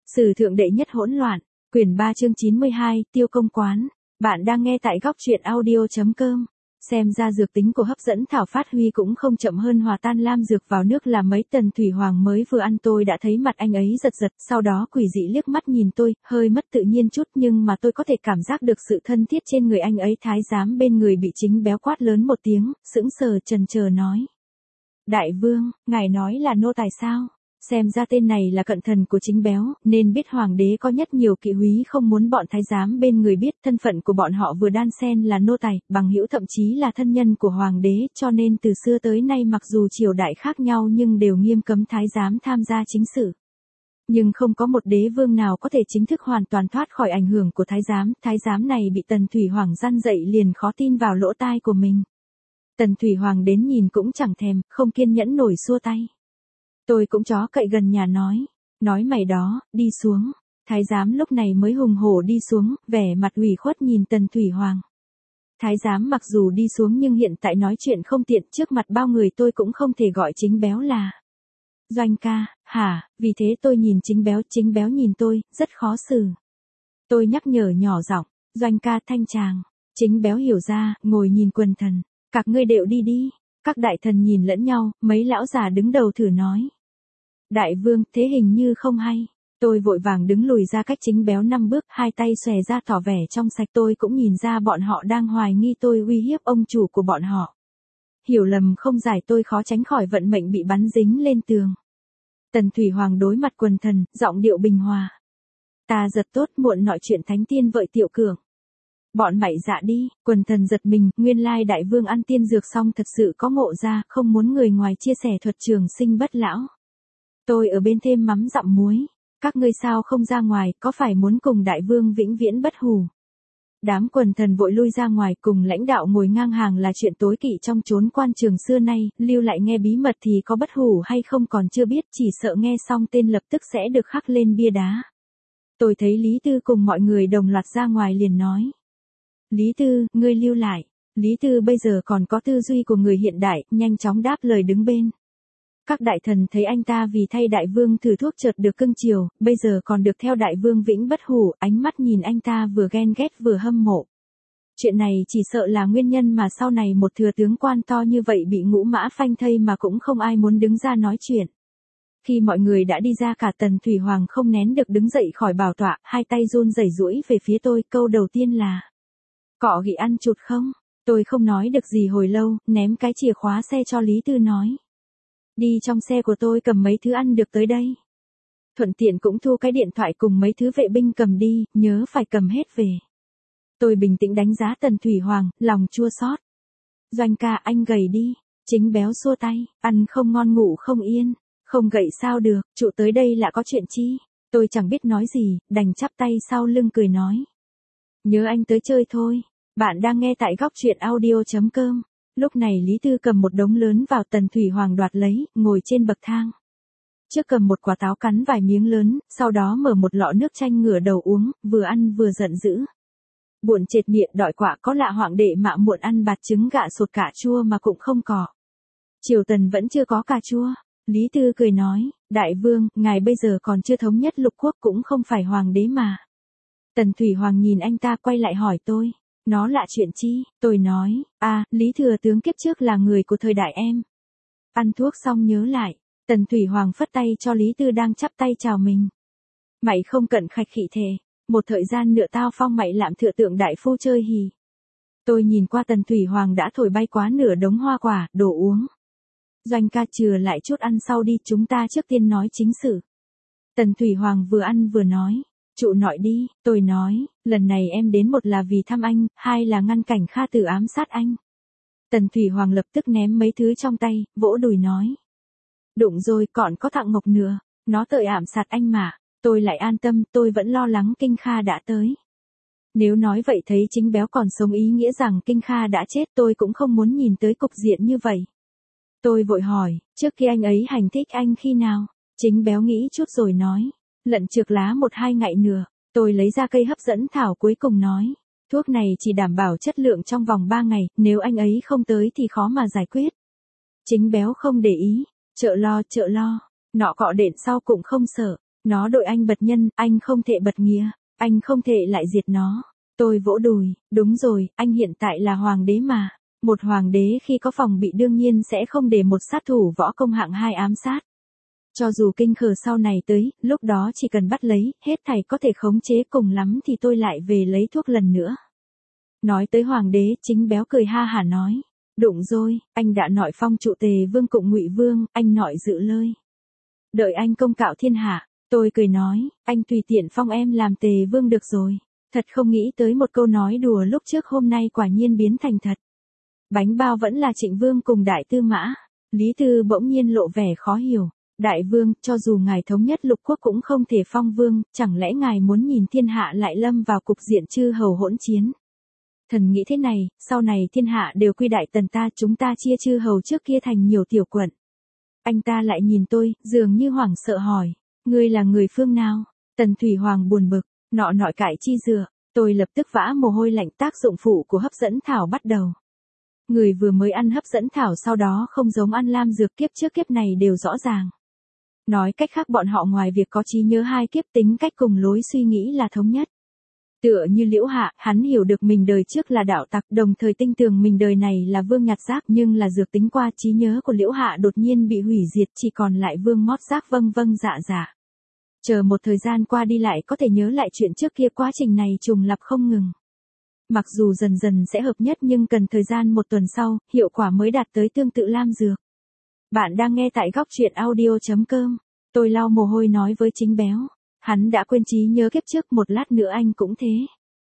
Sử thượng đệ nhất hỗn loạn, quyển 3 chương 92, tiêu công quán. Bạn đang nghe tại góc truyện audio.com. Xem ra dược tính của hấp dẫn thảo phát huy cũng không chậm hơn hòa tan lam dược vào nước là mấy. Tần Thủy Hoàng mới vừa ăn tôi đã thấy mặt anh ấy giật giật, sau đó quỷ dị liếc mắt nhìn tôi, hơi mất tự nhiên chút nhưng mà tôi có thể cảm giác được sự thân thiết trên người anh ấy. Thái giám bên người bị Chính Béo quát lớn một tiếng, sững sờ chần chờ nói. Đại vương, ngài nói là nô tài sao? Xem ra tên này là cận thần của Chính Béo, nên biết hoàng đế có nhất nhiều kỵ úy không muốn bọn thái giám bên người biết. Thân phận của bọn họ vừa đan xen là nô tài, bằng hữu thậm chí là thân nhân của hoàng đế, cho nên từ xưa tới nay mặc dù triều đại khác nhau nhưng đều nghiêm cấm thái giám tham gia chính sự. Nhưng không có một đế vương nào có thể chính thức hoàn toàn thoát khỏi ảnh hưởng của thái giám. Thái giám này bị Tần Thủy Hoàng răn dậy liền khó tin vào lỗ tai của mình. Tần Thủy Hoàng đến nhìn cũng chẳng thèm, không kiên nhẫn nổi xua tay. Tôi cũng chó cậy gần nhà nói mày đó, đi xuống. Thái giám lúc này mới hùng hổ đi xuống, vẻ mặt ủy khuất nhìn Tần Thủy Hoàng. Thái giám mặc dù đi xuống nhưng hiện tại nói chuyện không tiện, trước mặt bao người tôi cũng không thể gọi Chính Béo là Doanh ca, hả? Vì thế tôi nhìn Chính Béo nhìn tôi, rất khó xử. Tôi nhắc nhở nhỏ giọng, Doanh ca thanh tràng. Chính Béo hiểu ra, ngồi nhìn quần thần. Các ngươi đều đi đi. Các đại thần nhìn lẫn nhau, mấy lão già đứng đầu thử nói. Đại vương, thế hình như không hay. Tôi vội vàng đứng lùi ra cách Chính Béo 5 bước, hai tay xòe ra tỏ vẻ trong sạch. Tôi cũng nhìn ra bọn họ đang hoài nghi tôi uy hiếp ông chủ của bọn họ. Hiểu lầm không giải, tôi khó tránh khỏi vận mệnh bị bắn dính lên tường. Tần Thủy Hoàng đối mặt quần thần, giọng điệu bình hòa. Ta giật tốt muộn nội chuyện thánh tiên vợi Tiểu Cường. Bọn mày dạ đi, quần thần giật mình, nguyên lai đại vương ăn tiên dược xong thật sự có ngộ ra, không muốn người ngoài chia sẻ thuật trường sinh bất lão. Tôi ở bên thêm mắm dặm muối, các ngươi sao không ra ngoài, có phải muốn cùng đại vương vĩnh viễn bất hủ? Đám quần thần vội lui ra ngoài, cùng lãnh đạo ngồi ngang hàng là chuyện tối kỵ trong chốn quan trường xưa nay, lưu lại nghe bí mật thì có bất hủ hay không còn chưa biết, chỉ sợ nghe xong tên lập tức sẽ được khắc lên bia đá. Tôi thấy Lý Tư cùng mọi người đồng loạt ra ngoài liền nói. Lý Tư, ngươi lưu lại. Lý Tư bây giờ còn có tư duy của người hiện đại, nhanh chóng đáp lời đứng bên. Các đại thần thấy anh ta vì thay đại vương thử thuốc chợt được cưng chiều, bây giờ còn được theo đại vương vĩnh bất hủ, ánh mắt nhìn anh ta vừa ghen ghét vừa hâm mộ. Chuyện này chỉ sợ là nguyên nhân mà sau này một thừa tướng quan to như vậy bị ngũ mã phanh thây mà cũng không ai muốn đứng ra nói chuyện. Khi mọi người đã đi ra cả Tần Thủy Hoàng không nén được đứng dậy khỏi bảo tọa, hai tay run rẩy duỗi về phía tôi, câu đầu tiên là. Cọ ghị ăn chụt không? Tôi không nói được gì hồi lâu, ném cái chìa khóa xe cho Lý Tư nói. Đi trong xe của tôi cầm mấy thứ ăn được tới đây. Thuận tiện cũng thu cái điện thoại cùng mấy thứ vệ binh cầm đi, nhớ phải cầm hết về. Tôi bình tĩnh đánh giá Tần Thủy Hoàng, lòng chua xót. Doanh ca anh gầy đi. Chính Béo xua tay, ăn không ngon ngủ không yên. Không gậy sao được, trụ tới đây là có chuyện chi? Tôi chẳng biết nói gì, đành chắp tay sau lưng cười nói. Nhớ anh tới chơi thôi. Bạn đang nghe tại góc truyện audio.com. Lúc này Lý Tư cầm một đống lớn vào, Tần Thủy Hoàng đoạt lấy, ngồi trên bậc thang. Trước cầm một quả táo cắn vài miếng lớn, sau đó mở một lọ nước chanh ngửa đầu uống, vừa ăn vừa giận dữ. Buồn chệt miệng đọi quạ có lạ hoàng đệ mạ muộn ăn bạt trứng gạ sột cà chua mà cũng không có. Triều Tần vẫn chưa có cà chua. Lý Tư cười nói, đại vương, ngài bây giờ còn chưa thống nhất lục quốc cũng không phải hoàng đế mà. Tần Thủy Hoàng nhìn anh ta quay lại hỏi tôi. Nó lạ chuyện chi? Tôi nói, Lý thừa tướng kiếp trước là người của thời đại em. Ăn thuốc xong nhớ lại, Tần Thủy Hoàng phất tay cho Lý Tư đang chắp tay chào mình. Mày không cận khạch khị thề, một thời gian nữa tao phong mày làm thừa tượng đại phu chơi hì. Tôi nhìn qua Tần Thủy Hoàng đã thổi bay quá nửa đống hoa quả, đồ uống. Doanh ca chừa lại chút ăn sau đi, chúng ta trước tiên nói chính sự. Tần Thủy Hoàng vừa ăn vừa nói. Trụ nội đi, tôi nói, lần này em đến một là vì thăm anh, hai là ngăn cảnh Kha Tử ám sát anh. Tần Thủy Hoàng lập tức ném mấy thứ trong tay, vỗ đùi nói. Đụng rồi, còn có thằng Ngọc nữa, nó tội ám sát anh mà, tôi lại an tâm, tôi vẫn lo lắng Kinh Kha đã tới. Nếu nói vậy thấy Chính Béo còn sống ý nghĩa rằng Kinh Kha đã chết, tôi cũng không muốn nhìn tới cục diện như vậy. Tôi vội hỏi, trước khi anh ấy hành thích anh khi nào? Chính Béo nghĩ chút rồi nói. Lận trược lá 1-2 ngày nữa, tôi lấy ra cây hấp dẫn thảo cuối cùng nói. Thuốc này chỉ đảm bảo chất lượng trong vòng 3 ngày, nếu anh ấy không tới thì khó mà giải quyết. Chính Béo không để ý, chợ lo, nọ cọ đện sau cũng không sợ, Nó đội anh bật nhân, anh không thể bật nghĩa, anh không thể lại diệt nó. Tôi vỗ đùi, đúng rồi, anh hiện tại là hoàng đế mà. Một hoàng đế khi có phòng bị đương nhiên sẽ không để một sát thủ võ công hạng 2 ám sát. Cho dù kinh khờ sau này tới, lúc đó chỉ cần bắt lấy, hết thảy có thể khống chế, cùng lắm thì tôi lại về lấy thuốc lần nữa. Nói tới hoàng đế, Chính Béo cười ha hả nói. Đụng rồi, anh đã nội phong trụ Tề Vương cùng Ngụy Vương, anh nội dự lơi. Đợi anh công cạo thiên hạ, tôi cười nói, anh tùy tiện phong em làm Tề Vương được rồi. Thật không nghĩ tới một câu nói đùa lúc trước hôm nay quả nhiên biến thành thật. Bánh bao vẫn là Trịnh Vương cùng Đại Tư Mã. Lý Tư bỗng nhiên lộ vẻ khó hiểu. Đại Vương, cho dù ngài thống nhất lục quốc cũng không thể phong vương, chẳng lẽ ngài muốn nhìn thiên hạ lại lâm vào cục diện chư hầu hỗn chiến? Thần nghĩ thế này, sau này thiên hạ đều quy đại tần ta, chúng ta chia chư hầu trước kia thành nhiều tiểu quận. Anh ta lại nhìn tôi, dường như hoảng sợ hỏi, ngươi là người phương nào? Tần Thủy Hoàng buồn bực, nọ nọi cãi chi dựa, tôi lập tức vã mồ hôi lạnh. Tác dụng phụ của hấp dẫn thảo bắt đầu. Người vừa mới ăn hấp dẫn thảo sau đó không giống ăn lam dược, kiếp trước kiếp này đều rõ ràng. Nói cách khác bọn họ ngoài việc có trí nhớ 2 kiếp, tính cách cùng lối suy nghĩ là thống nhất. Tựa như Liễu Hạ, hắn hiểu được mình đời trước là đạo tặc, đồng thời tin tưởng mình đời này là Vương nhặt rác, nhưng là dược tính qua trí nhớ của Liễu Hạ đột nhiên bị hủy diệt, chỉ còn lại Vương mót rác vâng dạ. Chờ một thời gian qua đi lại có thể nhớ lại chuyện trước kia, quá trình này trùng lặp không ngừng. Mặc dù dần dần sẽ hợp nhất nhưng cần thời gian 1 tuần sau, hiệu quả mới đạt tới tương tự lam dược. Bạn đang nghe tại góc truyện audio.com. Tôi lau mồ hôi nói với Chính Béo. Hắn đã quên trí nhớ kiếp trước, một lát nữa anh cũng thế.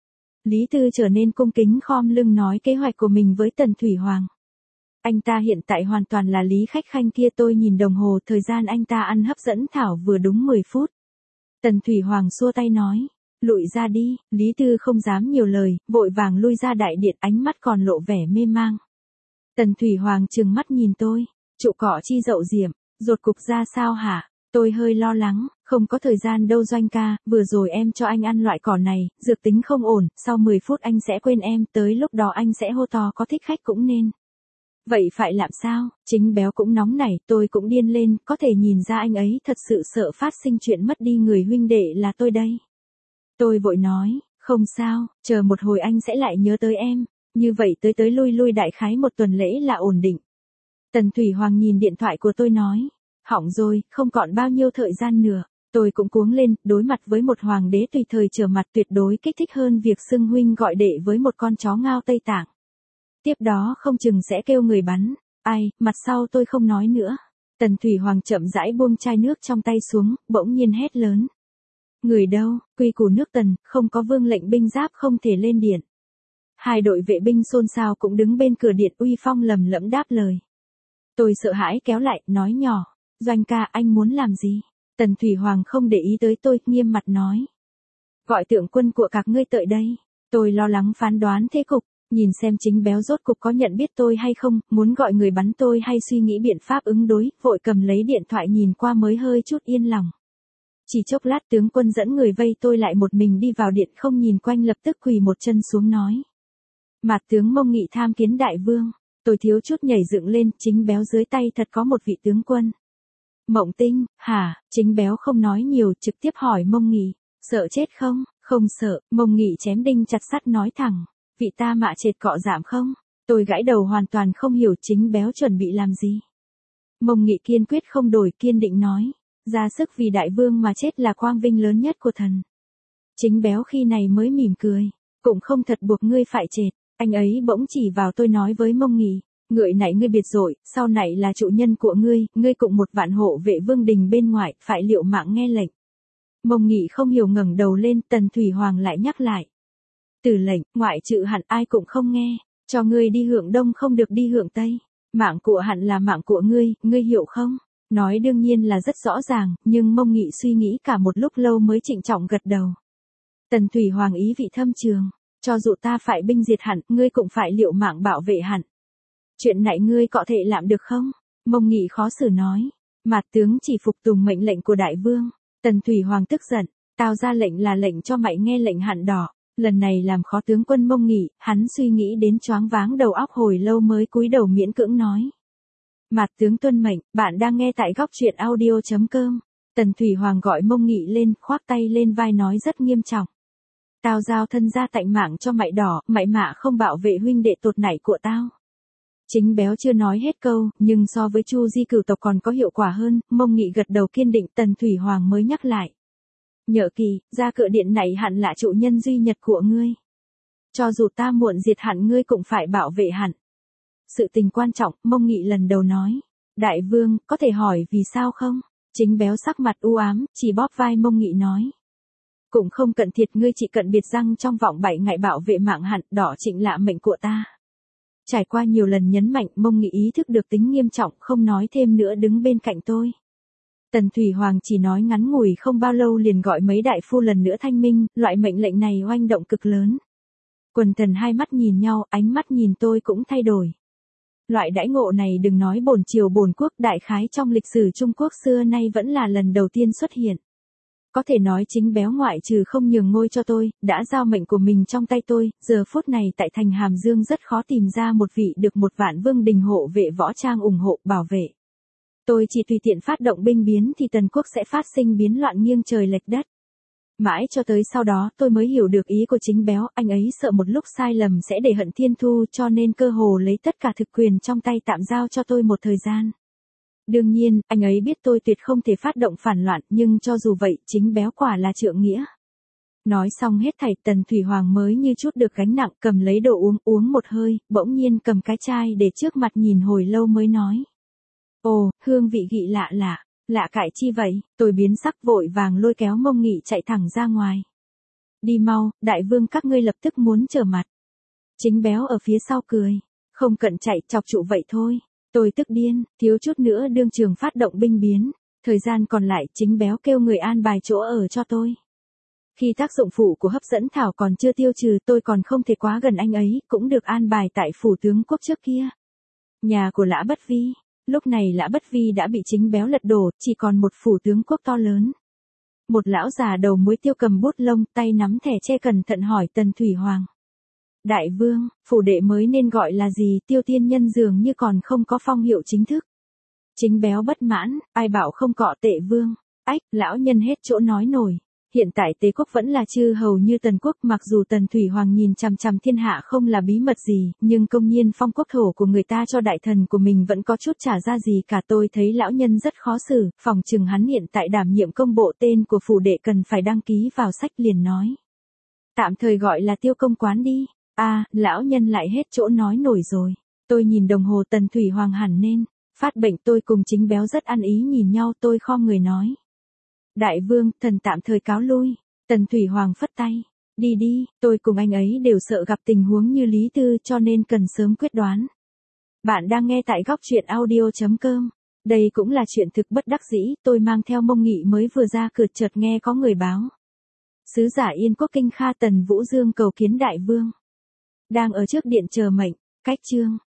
Lý Tư trở nên cung kính khom lưng nói kế hoạch của mình với Tần Thủy Hoàng. Anh ta hiện tại hoàn toàn là Lý Khách Khanh kia. Tôi nhìn đồng hồ, thời gian anh ta ăn hấp dẫn thảo vừa đúng 10 phút. Tần Thủy Hoàng xua tay nói. Lụi ra đi. Lý Tư không dám nhiều lời, vội vàng lui ra đại điện, ánh mắt còn lộ vẻ mê mang. Tần Thủy Hoàng trừng mắt nhìn tôi. Trụ cỏ chi dậu diệm, rốt cục ra sao hả? Tôi hơi lo lắng, không có thời gian đâu Doanh ca, vừa rồi em cho anh ăn loại cỏ này, dược tính không ổn, sau 10 phút anh sẽ quên em, tới lúc đó anh sẽ hô to có thích khách cũng nên. Vậy phải làm sao? Chính Béo cũng nóng nảy, tôi cũng điên lên, có thể nhìn ra anh ấy thật sự sợ phát sinh chuyện mất đi người huynh đệ là tôi đây. Tôi vội nói, không sao, chờ một hồi anh sẽ lại nhớ tới em, như vậy tới lui đại khái 1 tuần lễ là ổn định. Tần Thủy Hoàng nhìn điện thoại của tôi nói, hỏng rồi, không còn bao nhiêu thời gian nữa. Tôi cũng cuống lên, đối mặt với một hoàng đế tùy thời trở mặt tuyệt đối kích thích hơn việc xưng huynh gọi đệ với một con chó ngao Tây Tạng. Tiếp đó không chừng sẽ kêu người bắn. Ai, mặt sau tôi không nói nữa. Tần Thủy Hoàng chậm rãi buông chai nước trong tay xuống, bỗng nhiên hét lớn. Người đâu, quy củ nước Tần, không có vương lệnh binh giáp không thể lên điện. 2 đội vệ binh xôn xao cũng đứng bên cửa điện uy phong lầm lẫm đáp lời. Tôi sợ hãi kéo lại, nói nhỏ. Doanh ca, anh muốn làm gì? Tần Thủy Hoàng không để ý tới tôi, nghiêm mặt nói. Gọi tượng quân của các ngươi tới đây. Tôi lo lắng phán đoán thế cục, nhìn xem Chính Béo rốt cục có nhận biết tôi hay không, muốn gọi người bắn tôi hay suy nghĩ biện pháp ứng đối, vội cầm lấy điện thoại nhìn qua mới hơi chút yên lòng. Chỉ chốc lát tướng quân dẫn người vây tôi lại, một mình đi vào điện không nhìn quanh, lập tức quỳ một chân xuống nói. Mạt tướng Mông Nghị tham kiến đại vương. Tôi thiếu chút nhảy dựng lên, Chính Béo dưới tay thật có một vị tướng quân. Mộng Tinh, hả? Chính Béo không nói nhiều, trực tiếp hỏi Mông Nghị, sợ chết không? Không sợ. Mông Nghị chém đinh chặt sắt nói thẳng, vị ta mạ chệt cọ giảm không? Tôi gãi đầu hoàn toàn không hiểu Chính Béo chuẩn bị làm gì. Mông Nghị kiên quyết không đổi, kiên định nói, ra sức vì đại vương mà chết là quang vinh lớn nhất của thần. Chính Béo khi này mới mỉm cười, cũng không thật buộc ngươi phải chệt. Anh ấy bỗng chỉ vào tôi nói với Mông Nghị, ngợi nãy ngươi biệt rồi, sau này là chủ nhân của ngươi cùng 1 vạn hộ vệ vương đình bên ngoài, phải liệu mạng nghe lệnh. Mông Nghị không hiểu ngẩng đầu lên, Tần Thủy Hoàng lại nhắc lại. Từ lệnh, ngoại trừ hẳn ai cũng không nghe, cho ngươi đi hướng đông không được đi hướng tây, mạng của hẳn là mạng của ngươi hiểu không? Nói đương nhiên là rất rõ ràng, nhưng Mông Nghị suy nghĩ cả một lúc lâu mới trịnh trọng gật đầu. Tần Thủy Hoàng ý vị thâm trường. Cho dù ta phải binh diệt hẳn, ngươi cũng phải liệu mạng bảo vệ hẳn. Chuyện này ngươi có thể làm được không? Mông Nghị khó xử nói. Mạt tướng chỉ phục tùng mệnh lệnh của đại vương. Tần Thủy Hoàng tức giận. Tao ra lệnh là lệnh cho mày nghe lệnh hẳn đỏ. Lần này làm khó tướng quân Mông Nghị, hắn suy nghĩ đến choáng váng đầu óc hồi lâu mới cúi đầu miễn cưỡng nói. Mạt tướng tuân mệnh, bạn đang nghe tại góc truyện audio.com. Tần Thủy Hoàng gọi Mông Nghị lên, khoác tay lên vai nói rất nghiêm trọng. Tao giao thân ra tạnh mạng cho mại đỏ, mại mạ không bảo vệ huynh đệ tột nảy của tao. Chính béo chưa nói hết câu, nhưng so với Chu Di cửu tộc còn có hiệu quả hơn, Mông Nghị gật đầu kiên định. Tần Thủy Hoàng mới nhắc lại. Nhỡ kỳ, ra cựa điện này hẳn là trụ nhân duy nhật của ngươi. Cho dù ta muộn diệt hẳn ngươi cũng phải bảo vệ hẳn. Sự tình quan trọng, Mông Nghị lần đầu nói. Đại vương, có thể hỏi vì sao không? Chính béo sắc mặt u ám, chỉ bóp vai Mông Nghị nói. Cũng không cận thiệt, ngươi chỉ cận biệt răng trong vòng 7 ngày bảo vệ mạng hẳn, đỏ trịnh lạ mệnh của ta. Trải qua nhiều lần nhấn mạnh, Mông Nghị ý thức được tính nghiêm trọng, không nói thêm nữa đứng bên cạnh tôi. Tần Thủy Hoàng chỉ nói ngắn ngủi không bao lâu liền gọi mấy đại phu lần nữa thanh minh, loại mệnh lệnh này oanh động cực lớn. Quần thần hai mắt nhìn nhau, ánh mắt nhìn tôi cũng thay đổi. Loại đãi ngộ này đừng nói bổn triều bổn quốc, đại khái trong lịch sử Trung Quốc xưa nay vẫn là lần đầu tiên xuất hiện. Có thể nói chính béo ngoại trừ không nhường ngôi cho tôi, đã giao mệnh của mình trong tay tôi, giờ phút này tại thành Hàm Dương rất khó tìm ra một vị được một vạn vương đình hộ vệ võ trang ủng hộ, bảo vệ. Tôi chỉ tùy tiện phát động binh biến thì Tần quốc sẽ phát sinh biến loạn nghiêng trời lệch đất. Mãi cho tới sau đó tôi mới hiểu được ý của chính béo, anh ấy sợ một lúc sai lầm sẽ để hận thiên thu cho nên cơ hồ lấy tất cả thực quyền trong tay tạm giao cho tôi một thời gian. Đương nhiên, anh ấy biết tôi tuyệt không thể phát động phản loạn, nhưng cho dù vậy, chính béo quả là trượng nghĩa. Nói xong hết thảy, Tần Thủy Hoàng mới như chút được gánh nặng, cầm lấy đồ uống một hơi, bỗng nhiên cầm cái chai để trước mặt nhìn hồi lâu mới nói. Ồ, hương vị vị lạ lạ, lạ cải chi vậy? Tôi biến sắc vội vàng lôi kéo Mông Nghị chạy thẳng ra ngoài. Đi mau, đại vương các ngươi lập tức muốn trở mặt. Chính béo ở phía sau cười. Không cận chạy, chọc trụ vậy thôi. Tôi tức điên, thiếu chút nữa đương trường phát động binh biến. Thời gian còn lại, chính béo kêu người an bài chỗ ở cho tôi. Khi tác dụng phụ của hấp dẫn thảo còn chưa tiêu trừ, tôi còn không thể quá gần anh ấy, cũng được an bài tại phủ tướng quốc trước kia. Nhà của Lã Bất Vi. Lúc này Lã Bất Vi đã bị chính béo lật đổ, chỉ còn một phủ tướng quốc to lớn. Một lão già đầu muối tiêu cầm bút lông, tay nắm thẻ tre cẩn thận hỏi Tần Thủy Hoàng. Đại vương, phủ đệ mới nên gọi là gì? Tiêu tiên nhân dường như còn không có phong hiệu chính thức. Chính béo bất mãn, ai bảo không cọ tệ vương. Ách, lão nhân hết chỗ nói nổi. Hiện tại Tế quốc vẫn là chư hầu như Tần quốc, mặc dù Tần Thủy Hoàng nhìn chằm chằm thiên hạ không là bí mật gì, nhưng công nhiên phong quốc thổ của người ta cho đại thần của mình vẫn có chút trả ra gì cả. Tôi thấy lão nhân rất khó xử, phòng chừng hắn hiện tại đảm nhiệm công bộ, tên của phủ đệ cần phải đăng ký vào sách, liền nói. Tạm thời gọi là Tiêu công quán đi. Lão nhân lại hết chỗ nói nổi rồi. Tôi nhìn đồng hồ, Tần Thủy Hoàng hẳn nên phát bệnh. Tôi cùng chính béo rất ăn ý nhìn nhau, tôi khom người nói. Đại vương, thần tạm thời cáo lui. Tần Thủy Hoàng phất tay. Đi đi, tôi cùng anh ấy đều sợ gặp tình huống như Lý Tư cho nên cần sớm quyết đoán. Bạn đang nghe tại góc truyện audio.com. Đây cũng là chuyện thực bất đắc dĩ, tôi mang theo Mông Nghị mới vừa ra cửa chợt nghe có người báo. Sứ giả Yên quốc Kinh Kha Tần Vũ Dương cầu kiến đại vương. Đang ở trước điện chờ mệnh, cách chương.